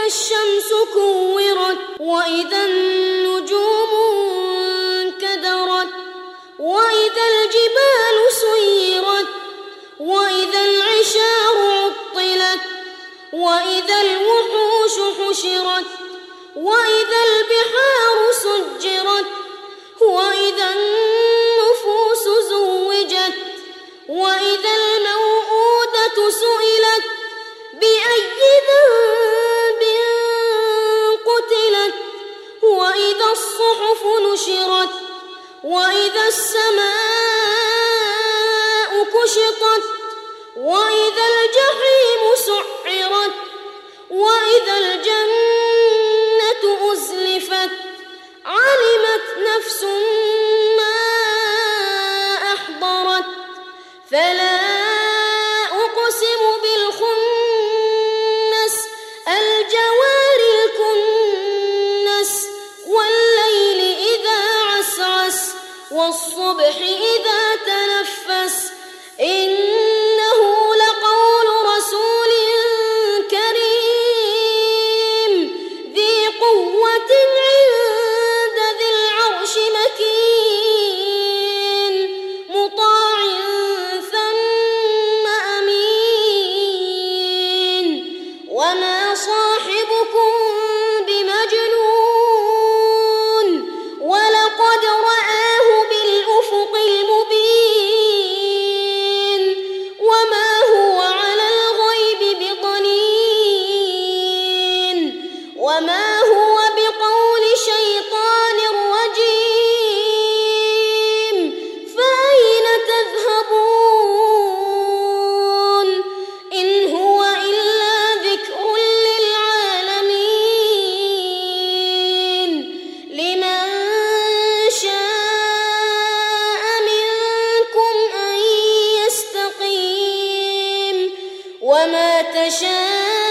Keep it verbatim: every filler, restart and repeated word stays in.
الشمس كورت وإذا النجوم انكدرت وإذا الجبال سيرت وإذا العشار عطلت وإذا الوحوش حشرت وإذا البحار سجرت وإذا النفوس زوجت وإذا الموءودة سئلت بأي ذنب قتلت وإذا الصحف نشرت وإذا السماء كشطت وإذا الجحيم سعرت وإذا الجنة أزلفت علمت نفس ما أحضرت فلا أقسم بالخنس الجوار الكنس والليل إذا عسعس والصبح إذا تنفس إنه لقول رسول كريم ذي قوة عند ذي العرش مكين مطاع ثم أمين وما صاحبكم بمجنون ولقد رآه بالأفق المبين وما هو على الغيب بضنين وما هو بقول شيطان رجيم فأين تذهبون إن هو إلا ذكر للعالمين لمن شاء منكم أن يستقيم وما تشاءون